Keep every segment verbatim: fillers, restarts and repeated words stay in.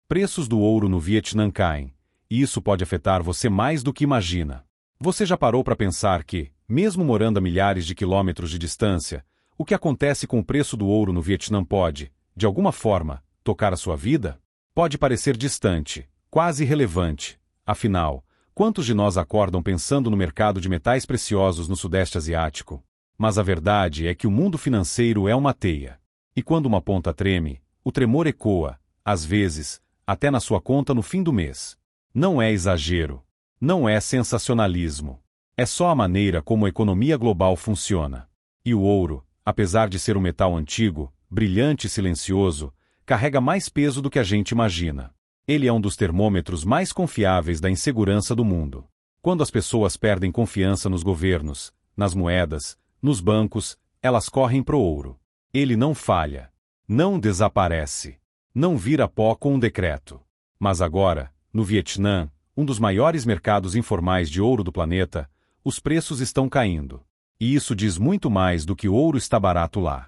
Preços do ouro no Vietnã caem, e isso pode afetar você mais do que imagina. Você já parou para pensar que, mesmo morando a milhares de quilômetros de distância, o que acontece com o preço do ouro no Vietnã pode, de alguma forma, tocar a sua vida? Pode parecer distante, quase irrelevante. Afinal, quantos de nós acordam pensando no mercado de metais preciosos no Sudeste Asiático? Mas a verdade é que o mundo financeiro é uma teia. E quando uma ponta treme, o tremor ecoa, às vezes, até na sua conta no fim do mês. Não é exagero. Não é sensacionalismo. É só a maneira como a economia global funciona. E o ouro, apesar de ser um metal antigo, brilhante e silencioso, carrega mais peso do que a gente imagina. Ele é um dos termômetros mais confiáveis da insegurança do mundo. Quando as pessoas perdem confiança nos governos, nas moedas, nos bancos, elas correm pro ouro. Ele não falha. Não desaparece. Não vira pó com um decreto. Mas agora, no Vietnã, um dos maiores mercados informais de ouro do planeta, os preços estão caindo. E isso diz muito mais do que o ouro está barato lá.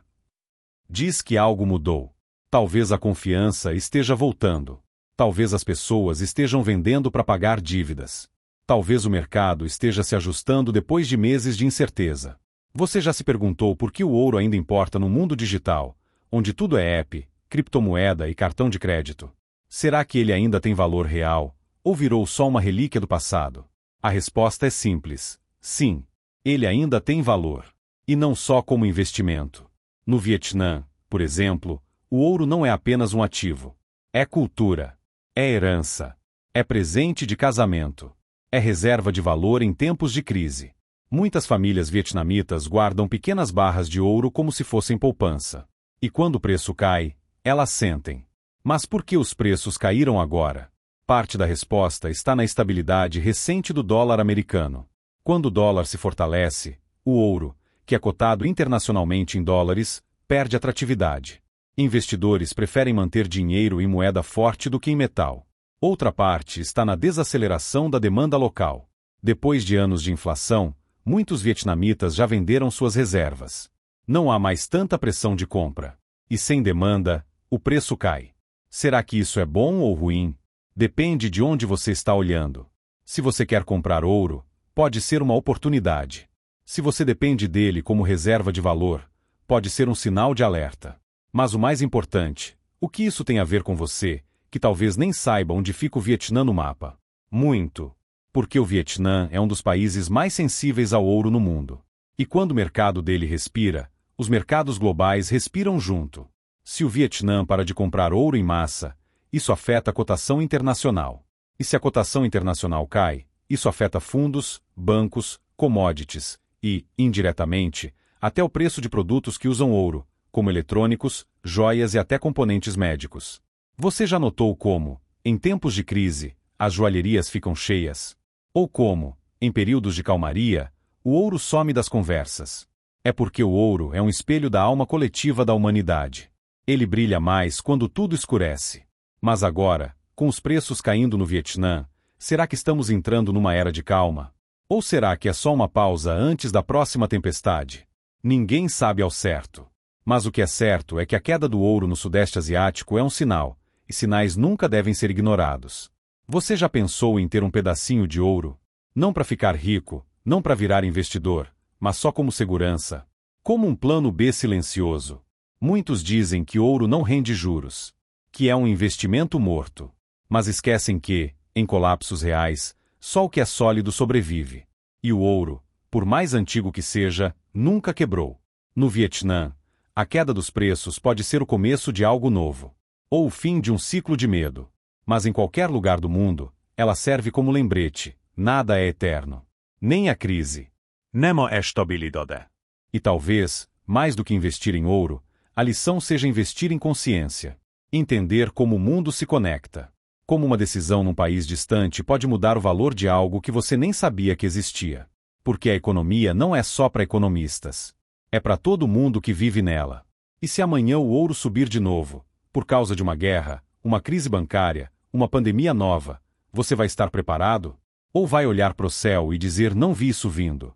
Diz que algo mudou. Talvez a confiança esteja voltando. Talvez as pessoas estejam vendendo para pagar dívidas. Talvez o mercado esteja se ajustando depois de meses de incerteza. Você já se perguntou por que o ouro ainda importa no mundo digital, onde tudo é app, criptomoeda e cartão de crédito? Será que ele ainda tem valor real, ou virou só uma relíquia do passado? A resposta é simples. Sim, ele ainda tem valor. E não só como investimento. No Vietnã, por exemplo, o ouro não é apenas um ativo. É cultura. É herança. É presente de casamento. É reserva de valor em tempos de crise. Muitas famílias vietnamitas guardam pequenas barras de ouro como se fossem poupança. E quando o preço cai, elas sentem. Mas por que os preços caíram agora? Parte da resposta está na estabilidade recente do dólar americano. Quando o dólar se fortalece, o ouro, que é cotado internacionalmente em dólares, perde atratividade. Investidores preferem manter dinheiro em moeda forte do que em metal. Outra parte está na desaceleração da demanda local. Depois de anos de inflação, muitos vietnamitas já venderam suas reservas. Não há mais tanta pressão de compra. E sem demanda, o preço cai. Será que isso é bom ou ruim? Depende de onde você está olhando. Se você quer comprar ouro, pode ser uma oportunidade. Se você depende dele como reserva de valor, pode ser um sinal de alerta. Mas o mais importante, o que isso tem a ver com você, que talvez nem saiba onde fica o Vietnã no mapa? Muito. Porque o Vietnã é um dos países mais sensíveis ao ouro no mundo. E quando o mercado dele respira, os mercados globais respiram junto. Se o Vietnã para de comprar ouro em massa, isso afeta a cotação internacional. E se a cotação internacional cai, isso afeta fundos, bancos, commodities e, indiretamente, até o preço de produtos que usam ouro, como eletrônicos, joias e até componentes médicos. Você já notou como, em tempos de crise, as joalherias ficam cheias? Ou como, em períodos de calmaria, o ouro some das conversas? É porque o ouro é um espelho da alma coletiva da humanidade. Ele brilha mais quando tudo escurece. Mas agora, com os preços caindo no Vietnã, será que estamos entrando numa era de calma? Ou será que é só uma pausa antes da próxima tempestade? Ninguém sabe ao certo. Mas o que é certo é que a queda do ouro no Sudeste Asiático é um sinal, e sinais nunca devem ser ignorados. Você já pensou em ter um pedacinho de ouro? Não para ficar rico, não para virar investidor, mas só como segurança. Como um plano B silencioso. Muitos dizem que ouro não rende juros, que é um investimento morto. Mas esquecem que, em colapsos reais, só o que é sólido sobrevive. E o ouro, por mais antigo que seja, nunca quebrou. No Vietnã, a queda dos preços pode ser o começo de algo novo, ou o fim de um ciclo de medo. Mas em qualquer lugar do mundo, ela serve como lembrete: nada é eterno. Nem a crise. Nem a estabilidade. E talvez, mais do que investir em ouro, a lição seja investir em consciência. Entender como o mundo se conecta. Como uma decisão num país distante pode mudar o valor de algo que você nem sabia que existia. Porque a economia não é só para economistas. É para todo mundo que vive nela. E se amanhã o ouro subir de novo, por causa de uma guerra, uma crise bancária, uma pandemia nova, você vai estar preparado? Ou vai olhar para o céu e dizer: não vi isso vindo?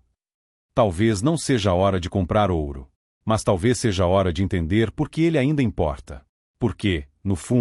Talvez não seja a hora de comprar ouro. Mas talvez seja a hora de entender por que ele ainda importa. Porque, no fundo,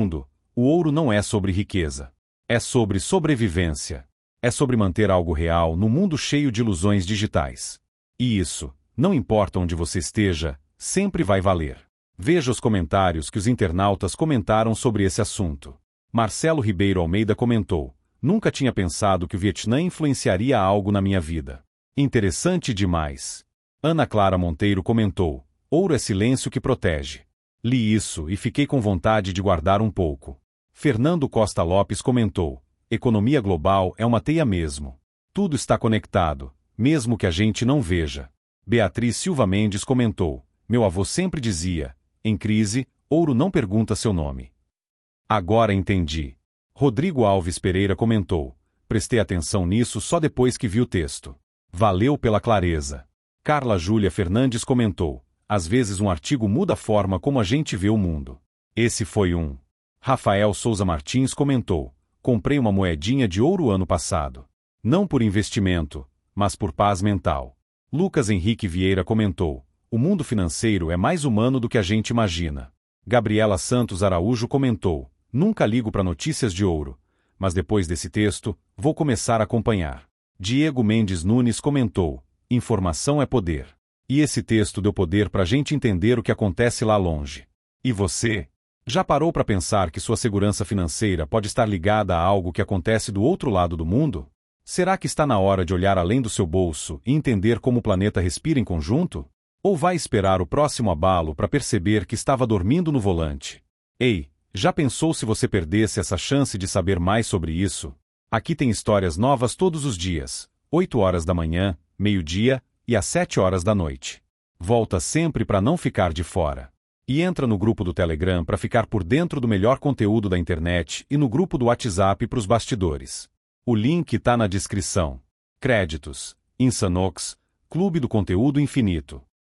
o ouro não é sobre riqueza. É sobre sobrevivência. É sobre manter algo real no mundo cheio de ilusões digitais. E isso, não importa onde você esteja, sempre vai valer. Veja os comentários que os internautas comentaram sobre esse assunto. Marcelo Ribeiro Almeida comentou: nunca tinha pensado que o Vietnã influenciaria algo na minha vida. Interessante demais. Ana Clara Monteiro comentou: ouro é silêncio que protege. Li isso e fiquei com vontade de guardar um pouco. Fernando Costa Lopes comentou: economia global é uma teia mesmo. Tudo está conectado, mesmo que a gente não veja. Beatriz Silva Mendes comentou: meu avô sempre dizia, em crise, ouro não pergunta seu nome. Agora entendi. Rodrigo Alves Pereira comentou: prestei atenção nisso só depois que vi o texto. Valeu pela clareza. Carla Júlia Fernandes comentou: às vezes um artigo muda a forma como a gente vê o mundo. Esse foi um. Rafael Souza Martins comentou: comprei uma moedinha de ouro ano passado. Não por investimento, mas por paz mental. Lucas Henrique Vieira comentou: o mundo financeiro é mais humano do que a gente imagina. Gabriela Santos Araújo comentou: nunca ligo para notícias de ouro, mas depois desse texto, vou começar a acompanhar. Diego Mendes Nunes comentou: informação é poder. E esse texto deu poder para a gente entender o que acontece lá longe. E você? Já parou para pensar que sua segurança financeira pode estar ligada a algo que acontece do outro lado do mundo? Será que está na hora de olhar além do seu bolso e entender como o planeta respira em conjunto? Ou vai esperar o próximo abalo para perceber que estava dormindo no volante? Ei, já pensou se você perdesse essa chance de saber mais sobre isso? Aqui tem histórias novas todos os dias, oito horas da manhã, meio-dia e às sete horas da noite. Volta sempre para não ficar de fora. E entra no grupo do Telegram para ficar por dentro do melhor conteúdo da internet e no grupo do WhatsApp para os bastidores. O link está na descrição. Créditos: Insanox, Clube do Conteúdo Infinito.